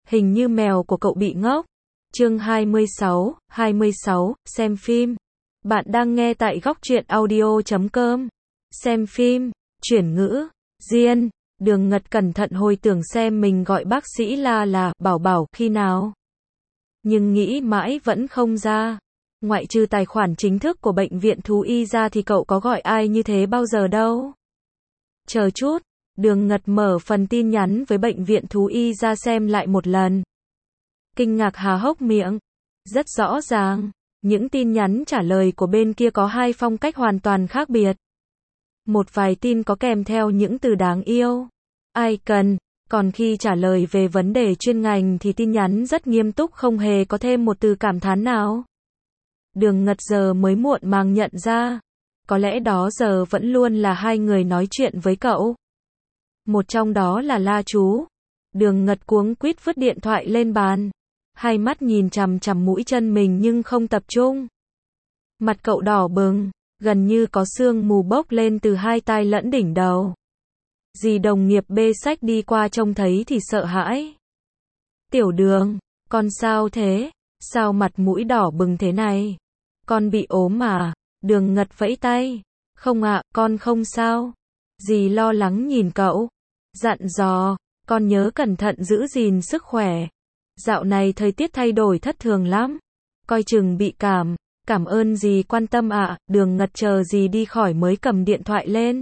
Hình như mèo của cậu bị ngốc. Chương 26, xem phim. Bạn đang nghe tại góc truyện audio.com. Xem phim, chuyển ngữ, Diên, Đường Ngật cẩn thận hồi tưởng xem mình gọi bác sĩ là Bảo Bảo khi nào. Nhưng nghĩ mãi vẫn không ra. Ngoại trừ tài khoản chính thức của bệnh viện thú y ra thì cậu có gọi ai như thế bao giờ đâu. Chờ chút, Đường Ngật mở phần tin nhắn với bệnh viện thú y ra xem lại một lần. Kinh ngạc há hốc miệng. Rất rõ ràng, những tin nhắn trả lời của bên kia có hai phong cách hoàn toàn khác biệt. Một vài tin có kèm theo những từ đáng yêu, ai cần, còn khi trả lời về vấn đề chuyên ngành thì tin nhắn rất nghiêm túc, không hề có thêm một từ cảm thán nào. Đường Ngật giờ mới muộn màng nhận ra, có lẽ đó giờ vẫn luôn là hai người nói chuyện với cậu. Một trong đó là La Chú. Đường Ngật cuống quýt vứt điện thoại lên bàn, hai mắt nhìn chằm chằm mũi chân mình nhưng không tập trung. Mặt cậu đỏ bừng, gần như có sương mù bốc lên từ hai tai lẫn đỉnh đầu. Dì đồng nghiệp bê xách đi qua trông thấy thì sợ hãi. Tiểu Đường, con sao thế? Sao mặt mũi đỏ bừng thế này? Con bị ốm à? Đường Ngật vẫy tay. Không ạ, con không sao. Dì lo lắng nhìn cậu, dặn dò, con nhớ cẩn thận giữ gìn sức khỏe. Dạo này thời tiết thay đổi thất thường lắm, coi chừng bị cảm ơn dì quan tâm ạ. Đường Ngật chờ dì đi khỏi mới cầm điện thoại lên.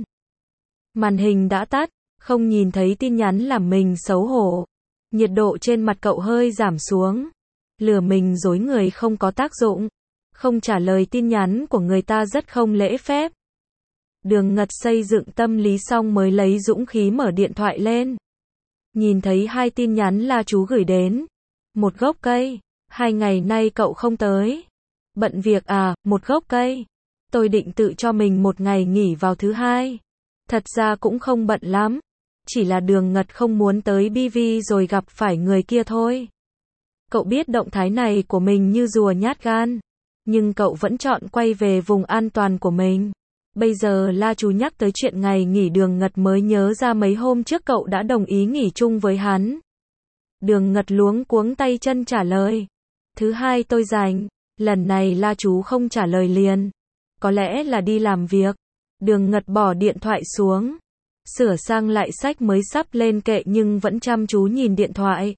Màn hình đã tắt, không nhìn thấy tin nhắn làm mình xấu hổ. Nhiệt độ trên mặt cậu hơi giảm xuống. Lừa mình dối người không có tác dụng. Không trả lời tin nhắn của người ta rất không lễ phép. Đường Ngật xây dựng tâm lý xong mới lấy dũng khí mở điện thoại lên. Nhìn thấy hai tin nhắn La Chú gửi đến. Một gốc cây, 2 ngày nay cậu không tới. Bận việc à? Một gốc cây. Tôi định tự cho mình một ngày nghỉ vào thứ hai. Thật ra cũng không bận lắm. Chỉ là Đường Ngật không muốn tới BV rồi gặp phải người kia thôi. Cậu biết động thái này của mình như rùa nhát gan. Nhưng cậu vẫn chọn quay về vùng an toàn của mình. Bây giờ La Chú nhắc tới chuyện ngày nghỉ, Đường Ngật mới nhớ ra mấy hôm trước cậu đã đồng ý nghỉ chung với hắn. Đường Ngật luống cuống tay chân trả lời. Thứ hai tôi rảnh. Lần này La Chú không trả lời liền. Có lẽ là đi làm việc. Đường Ngật bỏ điện thoại xuống. Sửa sang lại sách mới sắp lên kệ nhưng vẫn chăm chú nhìn điện thoại.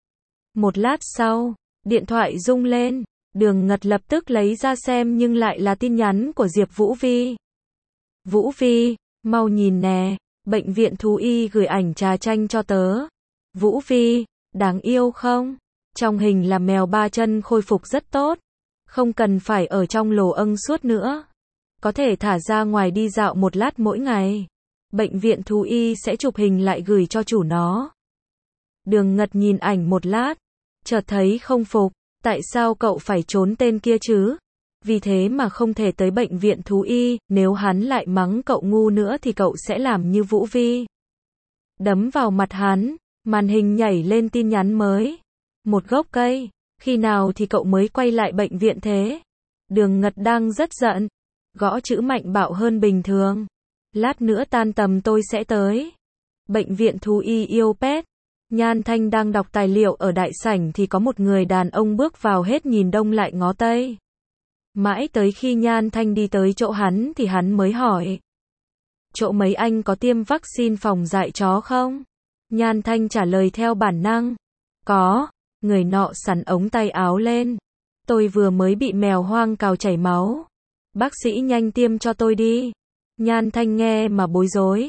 Một lát sau, điện thoại rung lên. Đường Ngật lập tức lấy ra xem nhưng lại là tin nhắn của Diệp Vũ Vi. Vũ Vi, mau nhìn nè, bệnh viện thú y gửi ảnh trà chanh cho tớ. Vũ Vi, đáng yêu không? Trong hình là mèo 3 chân khôi phục rất tốt. Không cần phải ở trong lồ âng suốt nữa. Có thể thả ra ngoài đi dạo một lát mỗi ngày. Bệnh viện thú y sẽ chụp hình lại gửi cho chủ nó. Đường Ngật nhìn ảnh một lát, chợt thấy không phục. Tại sao cậu phải trốn tên kia chứ? Vì thế mà không thể tới bệnh viện thú y, nếu hắn lại mắng cậu ngu nữa thì cậu sẽ làm như Vũ Vi. Đấm vào mặt hắn, màn hình nhảy lên tin nhắn mới. Một gốc cây, khi nào thì cậu mới quay lại bệnh viện thế? Đường Ngật đang rất giận, gõ chữ mạnh bạo hơn bình thường. Lát nữa tan tầm tôi sẽ tới. Bệnh viện thú y yêu pet. Nhan Thanh đang đọc tài liệu ở đại sảnh thì có một người đàn ông bước vào, hết nhìn đông lại ngó tây. Mãi tới khi Nhan Thanh đi tới chỗ hắn thì hắn mới hỏi. Chỗ mấy anh có tiêm vaccine phòng dại chó không? Nhan Thanh trả lời theo bản năng. Có. Người nọ xắn ống tay áo lên. Tôi vừa mới bị mèo hoang cào chảy máu. Bác sĩ nhanh tiêm cho tôi đi. Nhan Thanh nghe mà bối rối.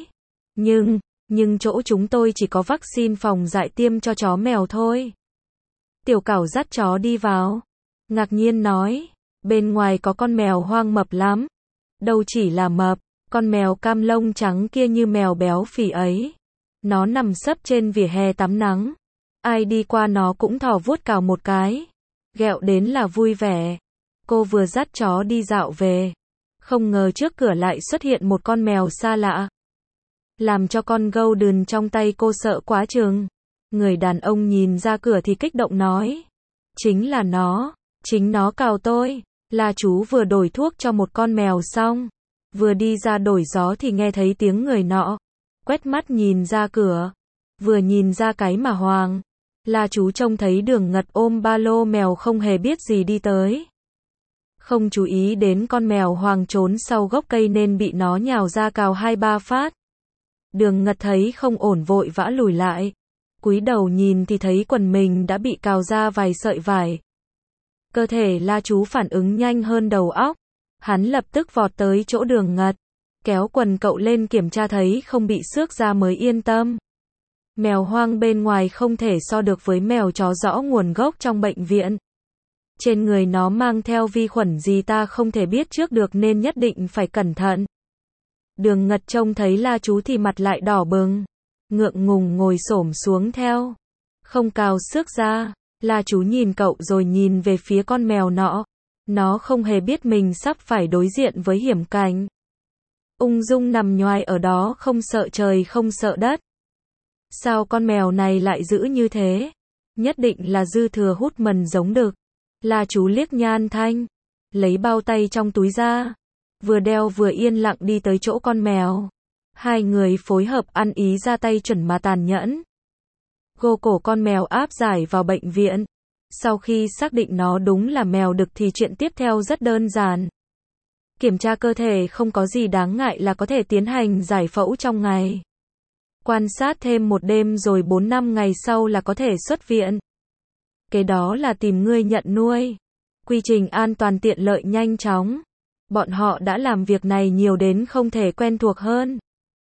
Nhưng chỗ chúng tôi chỉ có vaccine phòng dại tiêm cho chó mèo thôi. Tiểu Cảo dắt chó đi vào. Ngạc nhiên nói. Bên ngoài có con mèo hoang mập lắm. Đâu chỉ là mập, con mèo cam lông trắng kia như mèo béo phì ấy. Nó nằm sấp trên vỉa hè tắm nắng. Ai đi qua nó cũng thò vuốt cào một cái. Ghẹo đến là vui vẻ. Cô vừa dắt chó đi dạo về. Không ngờ trước cửa lại xuất hiện một con mèo xa lạ. Làm cho con Golden trong tay cô sợ quá chừng. Người đàn ông nhìn ra cửa thì kích động nói. Chính là nó. Chính nó cào tôi. La Chú vừa đổi thuốc cho một con mèo xong. Vừa đi ra đổi gió thì nghe thấy tiếng người nọ. Quét mắt nhìn ra cửa. Vừa nhìn ra cái mà hoàng. La chú trông thấy Đường Ngật ôm ba lô mèo không hề biết gì đi tới. Không chú ý đến con mèo hoang trốn sau gốc cây nên bị nó nhào ra cào 2-3 phát. Đường Ngật thấy không ổn vội vã lùi lại. Cúi đầu nhìn thì thấy quần mình đã bị cào ra vài sợi vải. Cơ thể La chú phản ứng nhanh hơn đầu óc. Hắn lập tức vọt tới chỗ Đường Ngật. Kéo quần cậu lên kiểm tra thấy không bị xước ra mới yên tâm. Mèo hoang bên ngoài không thể so được với mèo chó rõ nguồn gốc trong bệnh viện. Trên người nó mang theo vi khuẩn gì ta không thể biết trước được nên nhất định phải cẩn thận. Đường Ngật trông thấy La chú thì mặt lại đỏ bừng. Ngượng ngùng ngồi xổm xuống theo. Không cào xước ra. La chú nhìn cậu rồi nhìn về phía con mèo nọ. Nó không hề biết mình sắp phải đối diện với hiểm cảnh. Ung dung nằm nhoài ở đó không sợ trời không sợ đất. Sao con mèo này lại dữ như thế? Nhất định là dư thừa hút mần giống đực. La chú liếc Nhan Thanh. Lấy bao tay trong túi ra. Vừa đeo vừa yên lặng đi tới chỗ con mèo. Hai người phối hợp ăn ý ra tay chuẩn mà tàn nhẫn. Gô cổ con mèo áp giải vào bệnh viện. Sau khi xác định nó đúng là mèo đực thì chuyện tiếp theo rất đơn giản. Kiểm tra cơ thể không có gì đáng ngại là có thể tiến hành giải phẫu trong ngày. Quan sát thêm một đêm rồi 4-5 ngày sau là có thể xuất viện. Kế đó là tìm người nhận nuôi. Quy trình an toàn tiện lợi nhanh chóng. Bọn họ đã làm việc này nhiều đến không thể quen thuộc hơn.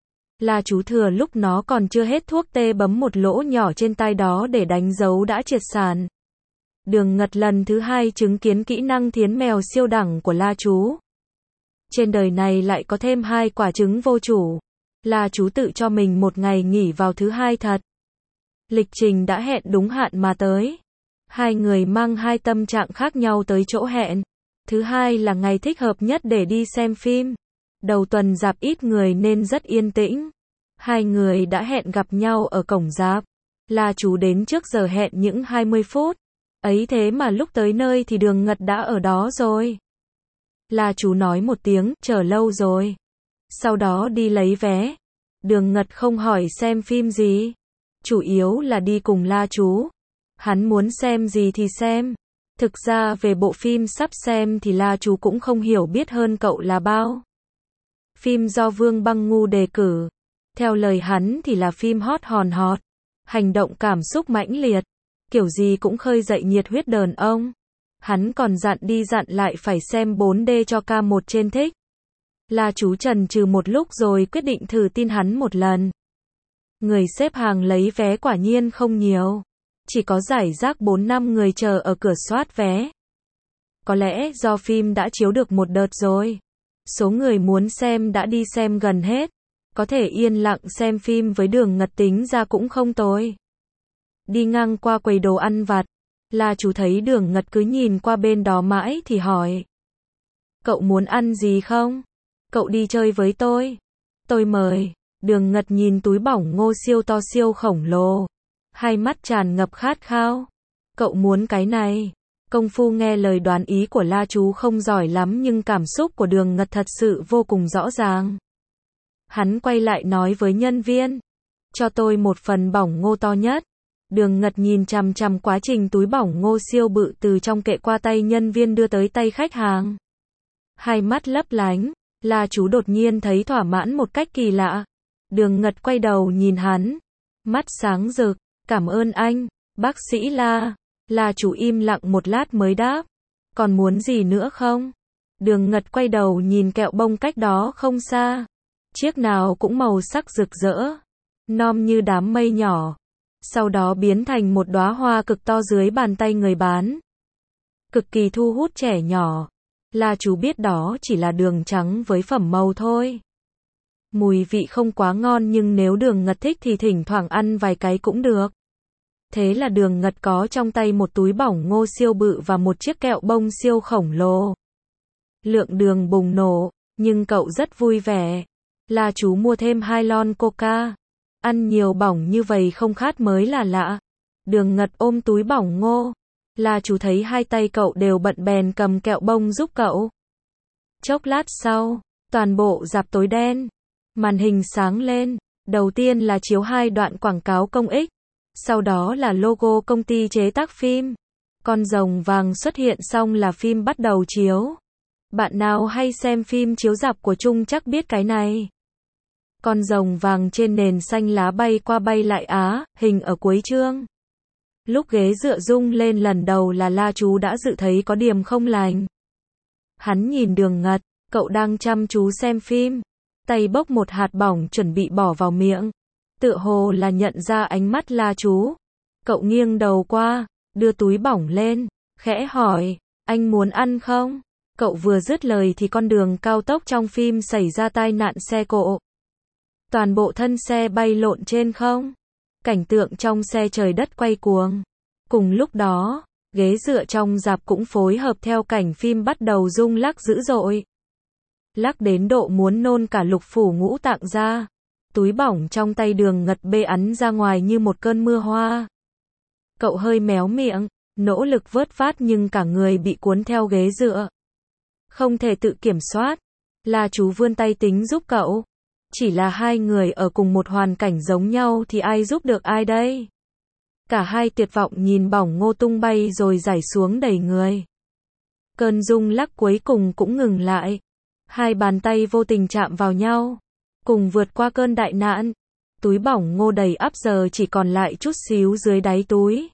La chú thừa lúc nó còn chưa hết thuốc tê bấm một lỗ nhỏ trên tai đó để đánh dấu đã triệt sản. Đường Ngật lần thứ 2 chứng kiến kỹ năng thiến mèo siêu đẳng của La chú. Trên đời này lại có thêm 2 quả trứng vô chủ. La chú tự cho mình một ngày nghỉ vào thứ 2 thật. Lịch trình đã hẹn đúng hạn mà tới. Hai người mang 2 tâm trạng khác nhau tới chỗ hẹn. Thứ 2 là ngày thích hợp nhất để đi xem phim. Đầu tuần rạp ít người nên rất yên tĩnh. Hai người đã hẹn gặp nhau ở cổng rạp. La chú đến trước giờ hẹn những 20 phút. Ấy thế mà lúc tới nơi thì Đường Ngật đã ở đó rồi. La chú nói một tiếng, chờ lâu rồi. Sau đó đi lấy vé. Đường Ngật không hỏi xem phim gì. Chủ yếu là đi cùng La chú. Hắn muốn xem gì thì xem. Thực ra về bộ phim sắp xem thì La chú cũng không hiểu biết hơn cậu là bao. Phim do Vương Băng Ngu đề cử. Theo lời hắn thì là phim hot hòn hot. Hành động cảm xúc mãnh liệt. Kiểu gì cũng khơi dậy nhiệt huyết đàn ông. Hắn còn dặn đi dặn lại phải xem 4D cho K1 trên thích. La chú chần chừ một lúc rồi quyết định thử tin hắn một lần. Người xếp hàng lấy vé quả nhiên không nhiều. Chỉ có rải rác 4-5 người chờ ở cửa soát vé. Có lẽ do phim đã chiếu được một đợt rồi. Số người muốn xem đã đi xem gần hết. Có thể yên lặng xem phim với Đường Ngật tính ra cũng không tồi. Đi ngang qua quầy đồ ăn vặt. La chú thấy Đường Ngật cứ nhìn qua bên đó mãi thì hỏi. Cậu muốn ăn gì không? Cậu đi chơi với tôi. Tôi mời. Đường Ngật nhìn túi bỏng ngô siêu to siêu khổng lồ. Hai mắt tràn ngập khát khao. Cậu muốn cái này. Công phu nghe lời đoán ý của La chú không giỏi lắm nhưng cảm xúc của Đường Ngật thật sự vô cùng rõ ràng. Hắn quay lại nói với nhân viên. Cho tôi một phần bỏng ngô to nhất. Đường Ngật nhìn chằm chằm quá trình túi bỏng ngô siêu bự từ trong kệ qua tay nhân viên đưa tới tay khách hàng. Hai mắt lấp lánh. La chú đột nhiên thấy thỏa mãn một cách kỳ lạ. Đường Ngật quay đầu nhìn hắn. Mắt sáng rực. Cảm ơn anh, bác sĩ La. La chú im lặng một lát mới đáp. Còn muốn gì nữa không? Đường Ngật quay đầu nhìn kẹo bông cách đó không xa. Chiếc nào cũng màu sắc rực rỡ. Nom như đám mây nhỏ. Sau đó biến thành một đóa hoa cực to dưới bàn tay người bán. Cực kỳ thu hút trẻ nhỏ. La chú biết đó chỉ là đường trắng với phẩm màu thôi. Mùi vị không quá ngon nhưng nếu Đường Ngật thích thì thỉnh thoảng ăn vài cái cũng được. Thế là Đường Ngật có trong tay một túi bỏng ngô siêu bự và một chiếc kẹo bông siêu khổng lồ. Lượng đường bùng nổ, nhưng cậu rất vui vẻ. La chú mua thêm 2 lon coca. Ăn nhiều bỏng như vậy không khát mới là lạ. Đường Ngật ôm túi bỏng ngô. La chú thấy hai tay cậu đều bận bèn cầm kẹo bông giúp cậu. Chốc lát sau, toàn bộ rạp tối đen. Màn hình sáng lên. Đầu tiên là chiếu 2 đoạn quảng cáo công ích. Sau đó là logo công ty chế tác phim. Con rồng vàng xuất hiện xong là phim bắt đầu chiếu. Bạn nào hay xem phim chiếu rạp của Trung chắc biết cái này. Con rồng vàng trên nền xanh lá bay qua bay lại hình ở cuối chương. Lúc ghế dựa rung lên lần đầu là La Chú đã dự thấy có điểm không lành. Hắn nhìn Đường Ngật, cậu đang chăm chú xem phim, tay bốc một hạt bỏng chuẩn bị bỏ vào miệng. Tựa hồ là nhận ra ánh mắt La Chú. Cậu nghiêng đầu qua, đưa túi bỏng lên, khẽ hỏi, anh muốn ăn không? Cậu vừa dứt lời thì con đường cao tốc trong phim xảy ra tai nạn xe cộ. Toàn bộ thân xe bay lộn trên không. Cảnh tượng trong xe trời đất quay cuồng. Cùng lúc đó, ghế dựa trong rạp cũng phối hợp theo cảnh phim bắt đầu rung lắc dữ dội. Lắc đến độ muốn nôn cả lục phủ ngũ tạng ra. Túi bỏng trong tay Đường Ngật bê ắn ra ngoài như một cơn mưa hoa. Cậu hơi méo miệng, nỗ lực vớt vát nhưng cả người bị cuốn theo ghế dựa. Không thể tự kiểm soát. La Chú vươn tay tính giúp cậu. Chỉ là hai người ở cùng một hoàn cảnh giống nhau thì ai giúp được ai đây? Cả hai tuyệt vọng nhìn bỏng ngô tung bay rồi rải xuống đầy người. Cơn rung lắc cuối cùng cũng ngừng lại. Hai bàn tay vô tình chạm vào nhau. Cùng vượt qua cơn đại nạn. Túi bỏng ngô đầy ắp giờ chỉ còn lại chút xíu dưới đáy túi.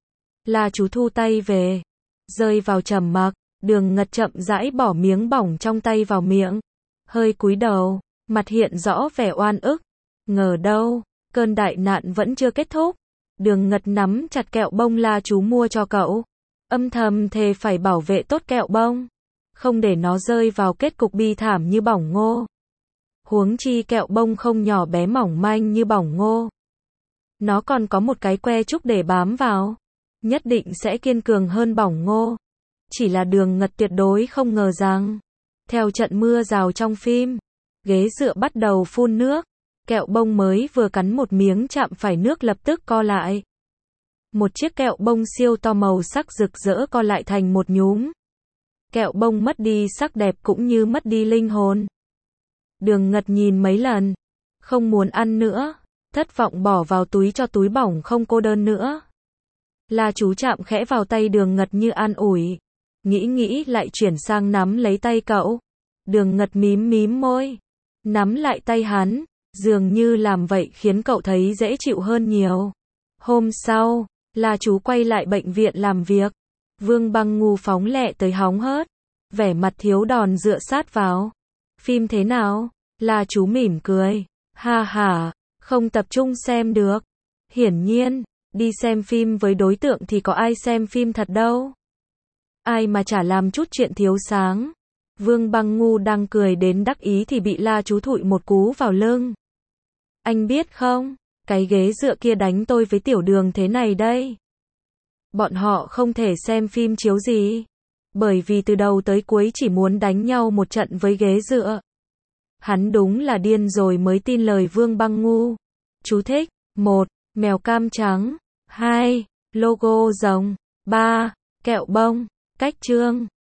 La Chú thu tay về. Rơi vào trầm mặc. Đường Ngật chậm rãi bỏ miếng bỏng trong tay vào miệng. Hơi cúi đầu. Mặt hiện rõ vẻ oan ức. Ngờ đâu, cơn đại nạn vẫn chưa kết thúc. Đường Ngật nắm chặt kẹo bông La Chú mua cho cậu. Âm thầm thề phải bảo vệ tốt kẹo bông. Không để nó rơi vào kết cục bi thảm như bỏng ngô. Huống chi kẹo bông không nhỏ bé mỏng manh như bỏng ngô. Nó còn có một cái que trúc để bám vào. Nhất định sẽ kiên cường hơn bỏng ngô. Chỉ là Đường Ngật tuyệt đối không ngờ rằng. Theo trận mưa rào trong phim. Ghế dựa bắt đầu phun nước. Kẹo bông mới vừa cắn một miếng chạm phải nước lập tức co lại. Một chiếc kẹo bông siêu to màu sắc rực rỡ co lại thành một nhúm. Kẹo bông mất đi sắc đẹp cũng như mất đi linh hồn. Đường Ngật nhìn mấy lần. Không muốn ăn nữa. Thất vọng bỏ vào túi cho túi bỏng không cô đơn nữa. La Chú chạm khẽ vào tay Đường Ngật như an ủi. Nghĩ lại chuyển sang nắm lấy tay cậu. Đường Ngật mím môi. Nắm lại tay hắn, dường như làm vậy khiến cậu thấy dễ chịu hơn nhiều. Hôm sau, La Chú quay lại bệnh viện làm việc. Vương Băng Ngu phóng lẹ tới hóng hớt. Vẻ mặt thiếu đòn dựa sát vào. Phim thế nào? La Chú mỉm cười. Ha ha, không tập trung xem được. Hiển nhiên, đi xem phim với đối tượng thì có ai xem phim thật đâu. Ai mà chả làm chút chuyện thiếu sáng. Vương Băng Ngu đang cười đến đắc ý thì bị La Chú thụi một cú vào lưng. Anh biết không, cái ghế dựa kia đánh tôi với Tiểu Đường thế này đây. Bọn họ không thể xem phim chiếu gì. Bởi vì từ đầu tới cuối chỉ muốn đánh nhau một trận với ghế dựa. Hắn đúng là điên rồi mới tin lời Vương Băng Ngu. Chú thích: 1. Mèo cam trắng. 2. Logo rồng. 3. Kẹo bông. Cách chương